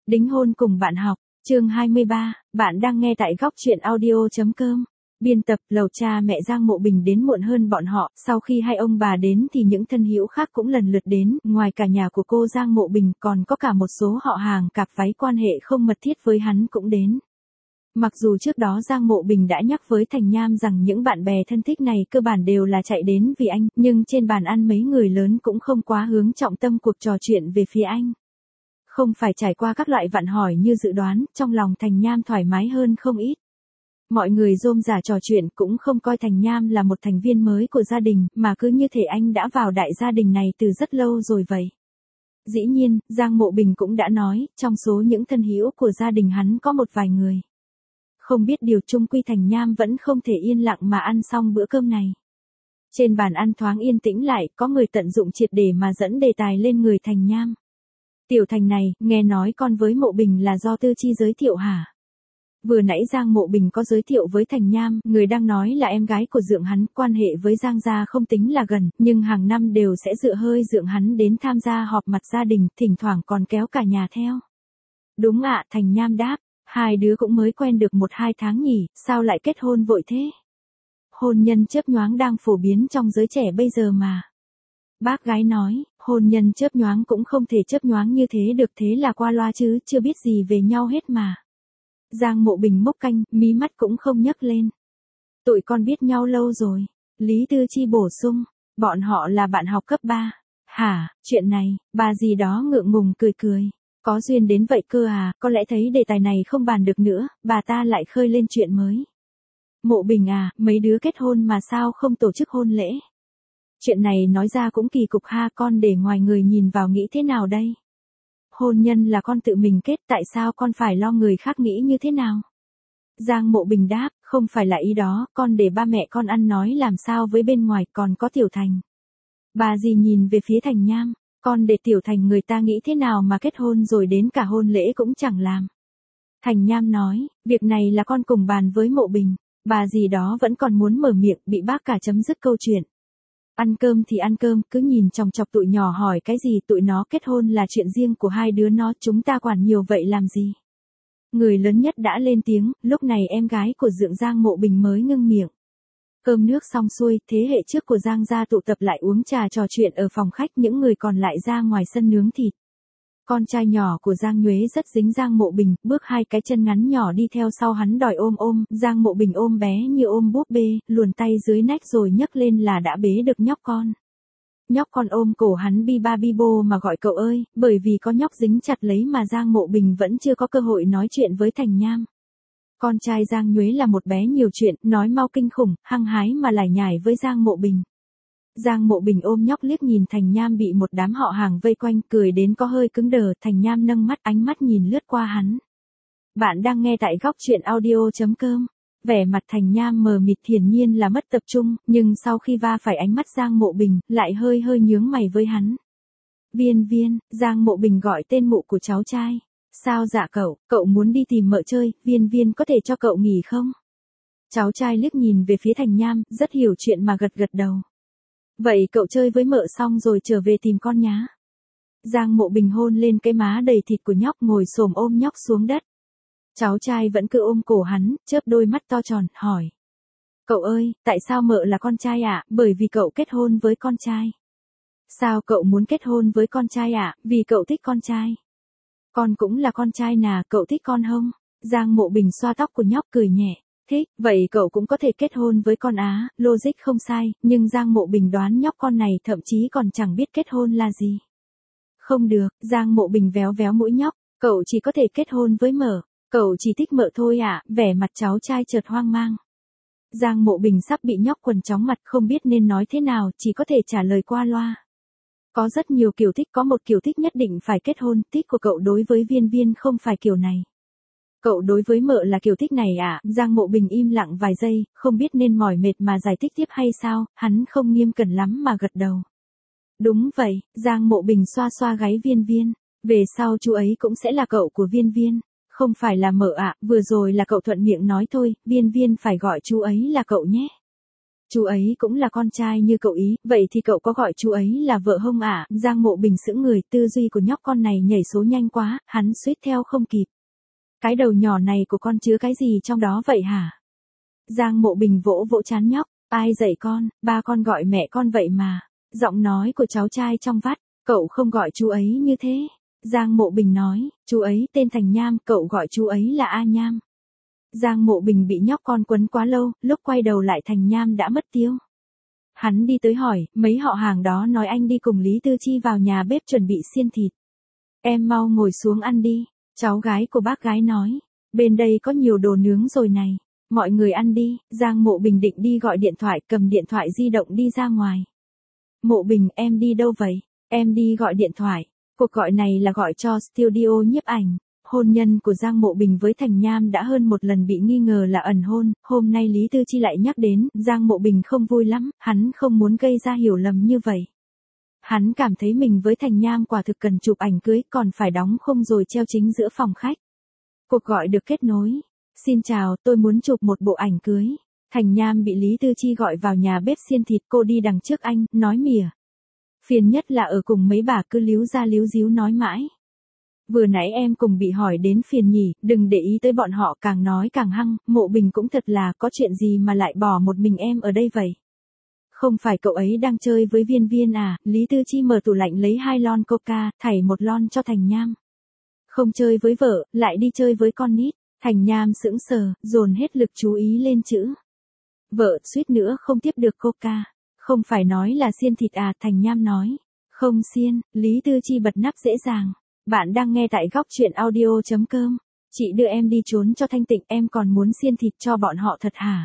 Đính hôn cùng bạn học, chương 23, bạn đang nghe tại góc truyện audio.com. Biên tập, lầu cha mẹ Giang Mộ Bình đến muộn hơn bọn họ, sau khi hai ông bà đến thì những thân hữu khác cũng lần lượt đến, ngoài cả nhà của cô Giang Mộ Bình còn có cả một số họ hàng cặp váy quan hệ không mật thiết với hắn cũng đến. Mặc dù trước đó Giang Mộ Bình đã nhắc với Thành Nham rằng những bạn bè thân thích này cơ bản đều là chạy đến vì anh, nhưng trên bàn ăn mấy người lớn cũng không quá hướng trọng tâm cuộc trò chuyện về phía anh. Không phải trải qua các loại vặn hỏi như dự đoán, trong lòng Thành Nham thoải mái hơn không ít. Mọi người rôm rả trò chuyện cũng không coi Thành Nham là một thành viên mới của gia đình, mà cứ như thể anh đã vào đại gia đình này từ rất lâu rồi vậy. Dĩ nhiên, Giang Mộ Bình cũng đã nói, trong số những thân hữu của gia đình hắn có một vài người. Không biết điều chung quy Thành Nham vẫn không thể yên lặng mà ăn xong bữa cơm này. Trên bàn ăn thoáng yên tĩnh lại, có người tận dụng triệt để mà dẫn đề tài lên người Thành Nham. Tiểu Thành này, nghe nói con với Mộ Bình là do Tư Chi giới thiệu hả? Vừa nãy Giang Mộ Bình có giới thiệu với Thành Nham, người đang nói là em gái của dượng hắn, quan hệ với Giang gia không tính là gần, nhưng hàng năm đều sẽ dựa hơi dượng hắn đến tham gia họp mặt gia đình, thỉnh thoảng còn kéo cả nhà theo. Đúng ạ, Thành Nham đáp, hai đứa cũng mới quen được 1-2 tháng nhỉ, sao lại kết hôn vội thế? Hôn nhân chớp nhoáng đang phổ biến trong giới trẻ bây giờ mà. Bác gái nói, hôn nhân chớp nhoáng cũng không thể chớp nhoáng như thế được, thế là qua loa chứ, chưa biết gì về nhau hết mà. Giang Mộ Bình mốc canh, mí mắt cũng không nhấc lên. Tụi con biết nhau lâu rồi. Lý Tư Chi bổ sung, bọn họ là bạn học cấp 3. Hả, chuyện này, bà gì đó ngượng ngùng cười cười. Có duyên đến vậy cơ à, có lẽ thấy đề tài này không bàn được nữa, bà ta lại khơi lên chuyện mới. Mộ Bình à, mấy đứa kết hôn mà sao không tổ chức hôn lễ? Chuyện này nói ra cũng kỳ cục ha, con để ngoài người nhìn vào nghĩ thế nào đây? Hôn nhân là con tự mình kết, tại sao con phải lo người khác nghĩ như thế nào? Giang Mộ Bình đáp, không phải là ý đó, con để ba mẹ con ăn nói làm sao với bên ngoài, còn có Tiểu Thành. Bà dì nhìn về phía Thành Nham, con để Tiểu Thành người ta nghĩ thế nào mà kết hôn rồi đến cả hôn lễ cũng chẳng làm. Thành Nham nói, việc này là con cùng bàn với Mộ Bình, bà dì đó vẫn còn muốn mở miệng, bị bác cả chấm dứt câu chuyện. Ăn cơm thì ăn cơm, cứ nhìn chòng chọc tụi nhỏ hỏi cái gì, tụi nó kết hôn là chuyện riêng của hai đứa nó, chúng ta quản nhiều vậy làm gì. Người lớn nhất đã lên tiếng, lúc này em gái của dượng Giang Mộ Bình mới ngưng miệng. Cơm nước xong xuôi, thế hệ trước của Giang gia tụ tập lại uống trà trò chuyện ở phòng khách, những người còn lại ra ngoài sân nướng thịt. Con trai nhỏ của Giang Nhuế rất dính Giang Mộ Bình, bước 2 cái chân ngắn nhỏ đi theo sau hắn đòi ôm, Giang Mộ Bình ôm bé như ôm búp bê, luồn tay dưới nách rồi nhấc lên là đã bế được nhóc con. Nhóc con ôm cổ hắn bi ba bi bô mà gọi cậu ơi, bởi vì có nhóc dính chặt lấy mà Giang Mộ Bình vẫn chưa có cơ hội nói chuyện với Thành Nham. Con trai Giang Nhuế là một bé nhiều chuyện, nói mau kinh khủng, hăng hái mà lải nhải với Giang Mộ Bình. Giang Mộ Bình ôm nhóc liếc nhìn Thành Nham bị một đám họ hàng vây quanh, cười đến có hơi cứng đờ, Thành Nham nâng mắt, ánh mắt nhìn lướt qua hắn. Bạn đang nghe tại góc truyện audio.com. Vẻ mặt Thành Nham mờ mịt, hiển nhiên là mất tập trung, nhưng sau khi va phải ánh mắt Giang Mộ Bình, lại hơi nhướng mày với hắn. Viên Viên, Giang Mộ Bình gọi tên mụ của cháu trai. Sao dạ cậu muốn đi tìm mợ chơi, Viên Viên có thể cho cậu nghỉ không? Cháu trai liếc nhìn về phía Thành Nham, rất hiểu chuyện mà gật đầu. Vậy cậu chơi với mợ xong rồi trở về tìm con nhá. Giang Mộ Bình hôn lên cái má đầy thịt của nhóc, ngồi xổm ôm nhóc xuống đất. Cháu trai vẫn cứ ôm cổ hắn, chớp đôi mắt to tròn, hỏi. Cậu ơi, tại sao mợ là con trai ạ? Bởi vì cậu kết hôn với con trai. Sao cậu muốn kết hôn với con trai ạ? Vì cậu thích con trai. Con cũng là con trai nà, cậu thích con không? Giang Mộ Bình xoa tóc của nhóc cười nhẹ. Thích, vậy cậu cũng có thể kết hôn với con á, logic không sai, nhưng Giang Mộ Bình đoán nhóc con này thậm chí còn chẳng biết kết hôn là gì. Không được, Giang Mộ Bình véo mũi nhóc, cậu chỉ có thể kết hôn với mợ, cậu chỉ thích mợ thôi ạ, vẻ mặt cháu trai chợt hoang mang. Giang Mộ Bình sắp bị nhóc quần chóng mặt, không biết nên nói thế nào, chỉ có thể trả lời qua loa. Có rất nhiều kiểu thích, có một kiểu thích nhất định phải kết hôn, thích của cậu đối với Viên Viên không phải kiểu này. Cậu đối với mợ là kiểu thích này à? Giang Mộ Bình im lặng vài giây, không biết nên mỏi mệt mà giải thích tiếp hay sao, hắn không nghiêm cẩn lắm mà gật đầu. Đúng vậy, Giang Mộ Bình xoa xoa gáy Viên Viên, về sau chú ấy cũng sẽ là cậu của Viên Viên, không phải là mợ ạ, vừa rồi là cậu thuận miệng nói thôi, Viên Viên phải gọi chú ấy là cậu nhé. Chú ấy cũng là con trai như cậu ý, vậy thì cậu có gọi chú ấy là vợ không ạ? Giang Mộ Bình sững người, tư duy của nhóc con này nhảy số nhanh quá, hắn suýt theo không kịp. Cái đầu nhỏ này của con chứa cái gì trong đó vậy hả? Giang Mộ Bình vỗ vỗ trán nhóc, ai dạy con, ba con gọi mẹ con vậy mà. Giọng nói của cháu trai trong vắt, cậu không gọi chú ấy như thế. Giang Mộ Bình nói, chú ấy tên Thành Nham, cậu gọi chú ấy là A Nham. Giang Mộ Bình bị nhóc con quấn quá lâu, lúc quay đầu lại Thành Nham đã mất tiêu. Hắn đi tới hỏi, mấy họ hàng đó nói anh đi cùng Lý Tư Chi vào nhà bếp chuẩn bị xiên thịt. Em mau ngồi xuống ăn đi, cháu gái của bác gái nói. Bên đây có nhiều đồ nướng rồi này, mọi người ăn đi. Giang Mộ Bình định đi gọi điện thoại, cầm điện thoại di động đi ra ngoài. Mộ Bình, em đi đâu vậy? Em đi gọi điện thoại. Cuộc gọi này là gọi cho studio nhiếp ảnh. Hôn nhân của Giang Mộ Bình với Thành Nham đã hơn một lần bị nghi ngờ là ẩn hôn, hôm nay Lý Tư Chi lại nhắc đến, Giang Mộ Bình không vui lắm, hắn không muốn gây ra hiểu lầm như vậy. Hắn cảm thấy mình với Thành Nham quả thực cần chụp ảnh cưới, còn phải đóng khung rồi treo chính giữa phòng khách. Cuộc gọi được kết nối. Xin chào, tôi muốn chụp một bộ ảnh cưới. Thành Nham bị Lý Tư Chi gọi vào nhà bếp xiên thịt, cô đi đằng trước anh, nói mỉa. Phiền nhất là ở cùng mấy bà cứ líu ra líu díu nói mãi. Vừa nãy em cùng bị hỏi đến phiền nhỉ, đừng để ý tới bọn họ, càng nói càng hăng. Mộ Bình cũng thật là, có chuyện gì mà lại bỏ một mình em ở đây vậy? Không phải cậu ấy đang chơi với Viên Viên à? Lý Tư Chi mở tủ lạnh lấy 2 lon coca, thảy 1 lon cho Thành Nham. Không chơi với vợ, lại đi chơi với con nít. Thành Nham sững sờ, dồn hết lực chú ý lên chữ. Vợ, suýt nữa không tiếp được coca. Không phải nói là xiên thịt à? Thành Nham nói. Không xiên. Lý Tư Chi bật nắp dễ dàng. Bạn đang nghe tại góc truyện audio.com. Chị đưa em đi trốn cho thanh tịnh, em còn muốn xiên thịt cho bọn họ thật hả?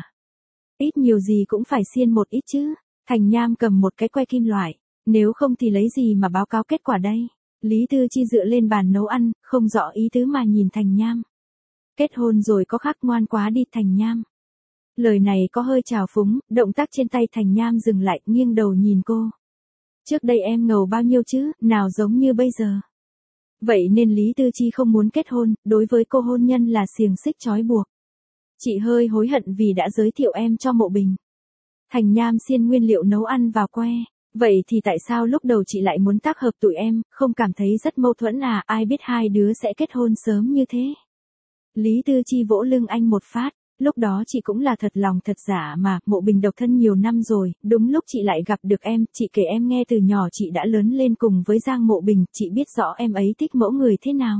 Ít nhiều gì cũng phải xiên một ít chứ. Thành Nham cầm một cái que kim loại. Nếu không thì lấy gì mà báo cáo kết quả đây? Lý Tư Chi dựa lên bàn nấu ăn, không rõ ý tứ mà nhìn Thành Nham. Kết hôn rồi có khác, ngoan quá đi Thành Nham. Lời này có hơi trào phúng, động tác trên tay Thành Nham dừng lại, nghiêng đầu nhìn cô. Trước đây em ngầu bao nhiêu chứ, nào giống như bây giờ. Vậy nên Lý Tư Chi không muốn kết hôn, đối với cô hôn nhân là xiềng xích trói buộc. Chị hơi hối hận vì đã giới thiệu em cho Mộ Bình. Thành Nham xiên nguyên liệu nấu ăn vào que. Vậy thì tại sao lúc đầu chị lại muốn tác hợp tụi em, không cảm thấy rất mâu thuẫn à? Ai biết hai đứa sẽ kết hôn sớm như thế. Lý Tư Chi vỗ lưng anh một phát. Lúc đó chị cũng là thật lòng thật giả mà, Mộ Bình độc thân nhiều năm rồi, đúng lúc chị lại gặp được em, chị kể em nghe từ nhỏ chị đã lớn lên cùng với Giang Mộ Bình, chị biết rõ em ấy thích mẫu người thế nào.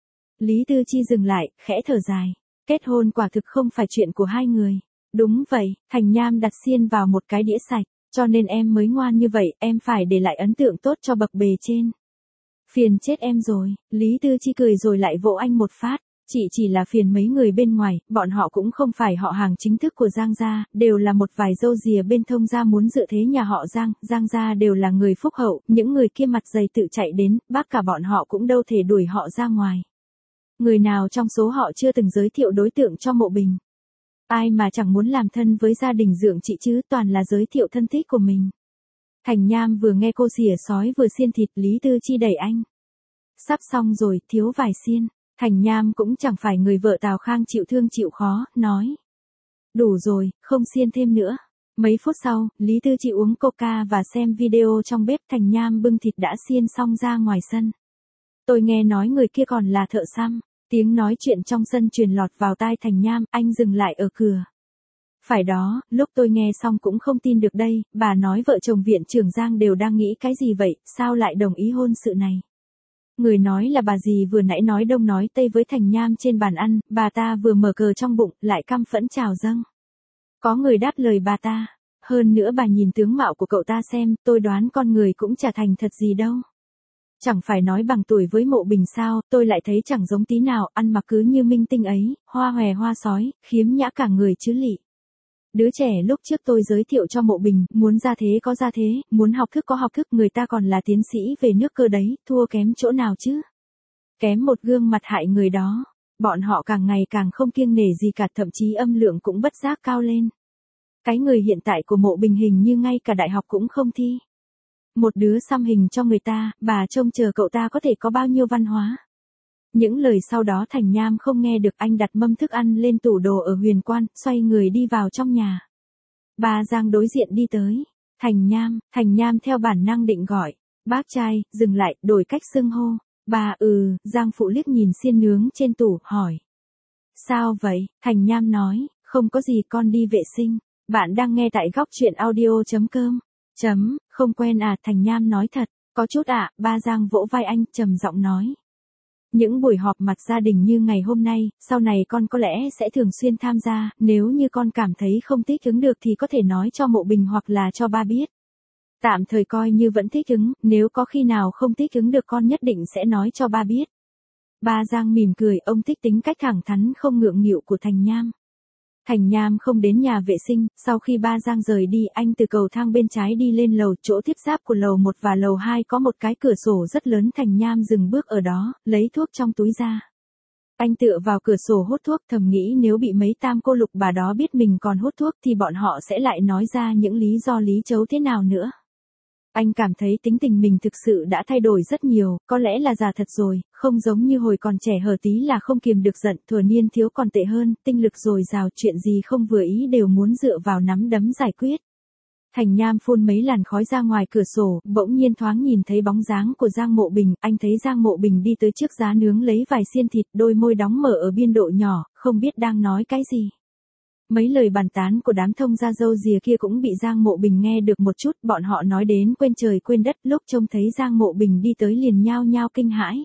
Lý Tư Chi dừng lại, khẽ thở dài. Kết hôn quả thực không phải chuyện của hai người. Đúng vậy, Thành Nham đặt xiên vào một cái đĩa sạch, cho nên em mới ngoan như vậy, em phải để lại ấn tượng tốt cho bậc bề trên. Phiền chết em rồi, Lý Tư Chi cười rồi lại vỗ anh một phát. Chị chỉ là phiền mấy người bên ngoài, bọn họ cũng không phải họ hàng chính thức của Giang gia, đều là một vài râu rìa bên thông gia muốn dự thế nhà họ Giang, Giang gia đều là người phúc hậu, những người kia mặt dày tự chạy đến, bác cả bọn họ cũng đâu thể đuổi họ ra ngoài. Người nào trong số họ chưa từng giới thiệu đối tượng cho Mộ Bình? Ai mà chẳng muốn làm thân với gia đình dượng chị chứ, toàn là giới thiệu thân thích của mình. Thành Nham vừa nghe cô xỉa sói vừa xiên thịt, Lý Tư Chi đẩy anh. Sắp xong rồi, thiếu vài xiên. Thành Nham cũng chẳng phải người vợ Tào Khang chịu thương chịu khó, nói. Đủ rồi, không xiên thêm nữa. Mấy phút sau, Lý Tư Chi uống coca và xem video trong bếp. Thành Nham bưng thịt đã xiên xong ra ngoài sân. Tôi nghe nói người kia còn là thợ xăm. Tiếng nói chuyện trong sân truyền lọt vào tai Thành Nham, anh dừng lại ở cửa. Phải đó, lúc tôi nghe xong cũng không tin được đây, bà nói vợ chồng viện trưởng Giang đều đang nghĩ cái gì vậy, sao lại đồng ý hôn sự này. Người nói là bà dì vừa nãy nói đông nói tây với Thành Nham trên bàn ăn, bà ta vừa mở cờ trong bụng, lại căm phẫn trào dâng. Có người đáp lời bà ta, hơn nữa bà nhìn tướng mạo của cậu ta xem, tôi đoán con người cũng chả thành thật gì đâu. Chẳng phải nói bằng tuổi với Mộ Bình sao, tôi lại thấy chẳng giống tí nào, ăn mặc cứ như minh tinh ấy, hoa hòe hoa sói, khiếm nhã cả người chứ lị. Đứa trẻ lúc trước tôi giới thiệu cho Mộ Bình, muốn ra thế có ra thế, muốn học thức có học thức, người ta còn là tiến sĩ về nước cơ đấy, thua kém chỗ nào chứ. Kém một gương mặt hại người đó. Bọn họ càng ngày càng không kiêng nể gì cả, thậm chí âm lượng cũng bất giác cao lên. Cái người hiện tại của Mộ Bình hình như ngay cả đại học cũng không thi. Một đứa xăm hình cho người ta, bà trông chờ cậu ta có thể có bao nhiêu văn hóa. Những lời sau đó Thành Nham không nghe được, anh đặt mâm thức ăn lên tủ đồ ở Huyền Quan, xoay người đi vào trong nhà. Ba Giang đối diện đi tới. Thành Nham theo bản năng định gọi. Bác trai, dừng lại, đổi cách xưng hô. Ba Giang phụ liếc nhìn xiên nướng trên tủ, hỏi. Sao vậy? Thành Nham nói, không có gì con đi vệ sinh. Bạn đang nghe tại góc chuyện audio.com. Không quen à? Thành Nham nói thật, có chút ạ. Ba Giang vỗ vai anh, trầm giọng nói. Những buổi họp mặt gia đình như ngày hôm nay, sau này con có lẽ sẽ thường xuyên tham gia, nếu như con cảm thấy không thích ứng được thì có thể nói cho Mộ Bình hoặc là cho ba biết. Tạm thời coi như vẫn thích ứng, nếu có khi nào không thích ứng được con nhất định sẽ nói cho ba biết. Ba Giang mỉm cười, ông thích tính cách thẳng thắn không ngượng nghịu của Thành Nham. Thành Nham không đến nhà vệ sinh, sau khi ba Giang rời đi anh từ cầu thang bên trái đi lên lầu, chỗ tiếp giáp của lầu 1 và lầu 2 có một cái cửa sổ rất lớn. Thành Nham dừng bước ở đó, lấy thuốc trong túi ra. Anh tựa vào cửa sổ hút thuốc, thầm nghĩ nếu bị mấy tam cô lục bà đó biết mình còn hút thuốc thì bọn họ sẽ lại nói ra những lý do lý chấu thế nào nữa. Anh cảm thấy tính tình mình thực sự đã thay đổi rất nhiều, có lẽ là già thật rồi, không giống như hồi còn trẻ hở tí là không kiềm được giận, thuở niên thiếu còn tệ hơn, tinh lực dồi dào, chuyện gì không vừa ý đều muốn dựa vào nắm đấm giải quyết. Thành Nham phun mấy làn khói ra ngoài cửa sổ, bỗng nhiên thoáng nhìn thấy bóng dáng của Giang Mộ Bình, anh thấy Giang Mộ Bình đi tới trước giá nướng lấy vài xiên thịt, đôi môi đóng mở ở biên độ nhỏ, không biết đang nói cái gì. Mấy lời bàn tán của đám thông gia râu rìa kia cũng bị Giang Mộ Bình nghe được một chút, bọn họ nói đến quên trời quên đất, lúc trông thấy Giang Mộ Bình đi tới liền nhao nhao kinh hãi.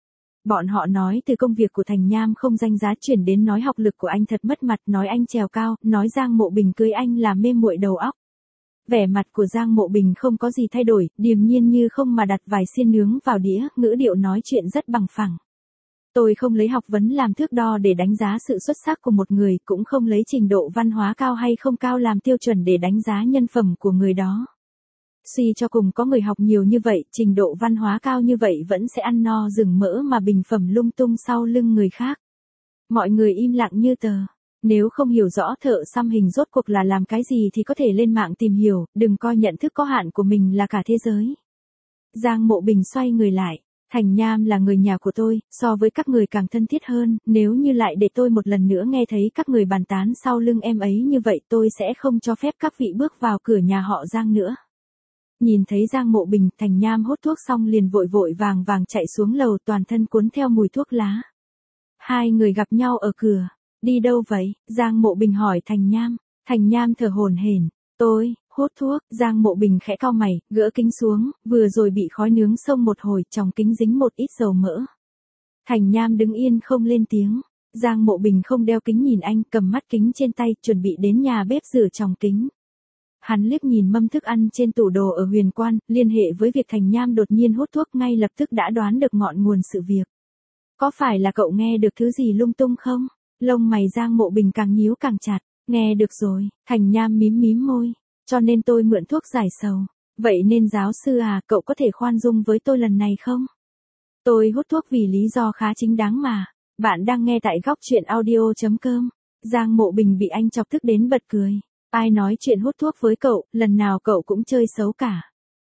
Bọn họ nói từ công việc của Thành Nham không danh giá chuyển đến nói học lực của anh thật mất mặt, nói anh trèo cao, nói Giang Mộ Bình cưới anh là mê muội đầu óc. Vẻ mặt của Giang Mộ Bình không có gì thay đổi, điềm nhiên như không mà đặt vài xiên nướng vào đĩa, ngữ điệu nói chuyện rất bằng phẳng. Tôi không lấy học vấn làm thước đo để đánh giá sự xuất sắc của một người, cũng không lấy trình độ văn hóa cao hay không cao làm tiêu chuẩn để đánh giá nhân phẩm của người đó. Suy cho cùng có người học nhiều như vậy, trình độ văn hóa cao như vậy vẫn sẽ ăn no rừng mỡ mà bình phẩm lung tung sau lưng người khác. Mọi người im lặng như tờ. Nếu không hiểu rõ thợ xăm hình rốt cuộc là làm cái gì thì có thể lên mạng tìm hiểu, đừng coi nhận thức có hạn của mình là cả thế giới. Giang Mộ Bình xoay người lại. Thành Nham là người nhà của tôi, so với các người càng thân thiết hơn, nếu như lại để tôi một lần nữa nghe thấy các người bàn tán sau lưng em ấy như vậy tôi sẽ không cho phép các vị bước vào cửa nhà họ Giang nữa. Nhìn thấy Giang Mộ Bình, Thành Nham hút thuốc xong liền vội vội vàng vàng chạy xuống lầu, toàn thân cuốn theo mùi thuốc lá. Hai người gặp nhau ở cửa. Đi đâu vậy? Giang Mộ Bình hỏi Thành Nham. Thành Nham thở hổn hển. Tôi hút thuốc. Giang Mộ Bình khẽ cau mày, gỡ kính xuống, vừa rồi bị khói nướng xông một hồi, trong kính dính một ít dầu mỡ. Thành Nham đứng yên không lên tiếng. Giang Mộ Bình không đeo kính nhìn anh, cầm mắt kính trên tay, chuẩn bị đến nhà bếp rửa tròng kính. Hắn liếc nhìn mâm thức ăn trên tủ đồ ở Huyền Quan, liên hệ với việc Thành Nham đột nhiên hút thuốc, ngay lập tức đã đoán được ngọn nguồn sự việc. Có phải là cậu nghe được thứ gì lung tung không? Lông mày Giang Mộ Bình càng nhíu càng chặt. Nghe được rồi. Thành Nham mím mím môi. Cho nên tôi mượn thuốc giải sầu. Vậy nên giáo sư à, cậu có thể khoan dung với tôi lần này không? Tôi hút thuốc vì lý do khá chính đáng mà. Bạn đang nghe tại góc chuyện audio.com. Giang Mộ Bình bị anh chọc tức đến bật cười. Ai nói chuyện hút thuốc với cậu, lần nào cậu cũng chơi xấu cả.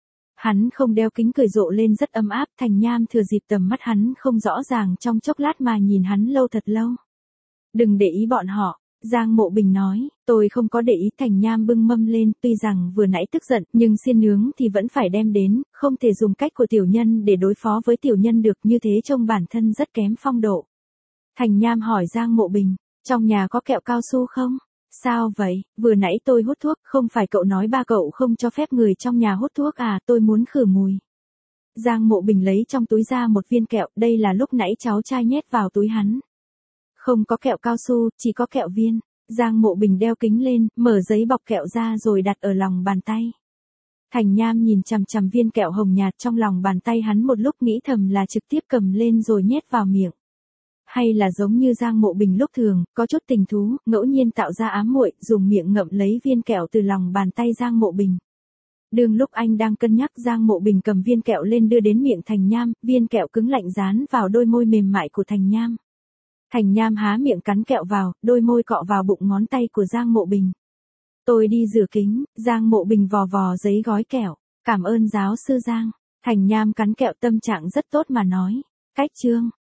Hắn không đeo kính cười rộ lên rất ấm áp. Thành Nham thừa dịp tầm mắt hắn không rõ ràng trong chốc lát mà nhìn hắn lâu thật lâu. Đừng để ý bọn họ. Giang Mộ Bình nói, tôi không có để ý. Thành Nham bưng mâm lên, tuy rằng vừa nãy tức giận, nhưng xiên nướng thì vẫn phải đem đến, không thể dùng cách của tiểu nhân để đối phó với tiểu nhân được, như thế trông bản thân rất kém phong độ. Thành Nham hỏi Giang Mộ Bình, trong nhà có kẹo cao su không? Sao vậy, vừa nãy tôi hút thuốc, không phải cậu nói ba cậu không cho phép người trong nhà hút thuốc à, tôi muốn khử mùi. Giang Mộ Bình lấy trong túi ra một viên kẹo, đây là lúc nãy cháu trai nhét vào túi hắn. Không có kẹo cao su, chỉ có kẹo viên. Giang Mộ Bình đeo kính lên, mở giấy bọc kẹo ra rồi đặt ở lòng bàn tay. Thành Nham nhìn chằm chằm viên kẹo hồng nhạt trong lòng bàn tay hắn một lúc, nghĩ thầm là trực tiếp cầm lên rồi nhét vào miệng. Hay là giống như Giang Mộ Bình lúc thường, có chút tình thú, ngẫu nhiên tạo ra ám muội, dùng miệng ngậm lấy viên kẹo từ lòng bàn tay Giang Mộ Bình. Đương lúc anh đang cân nhắc, Giang Mộ Bình cầm viên kẹo lên đưa đến miệng Thành Nham, viên kẹo cứng lạnh dán vào đôi môi mềm mại của Thành Nham. Thành Nham há miệng cắn kẹo vào, đôi môi cọ vào bụng ngón tay của Giang Mộ Bình. Tôi đi rửa kính. Giang Mộ Bình vò vò giấy gói kẹo. Cảm ơn giáo sư Giang. Thành Nham cắn kẹo, tâm trạng rất tốt mà nói. Cách chương.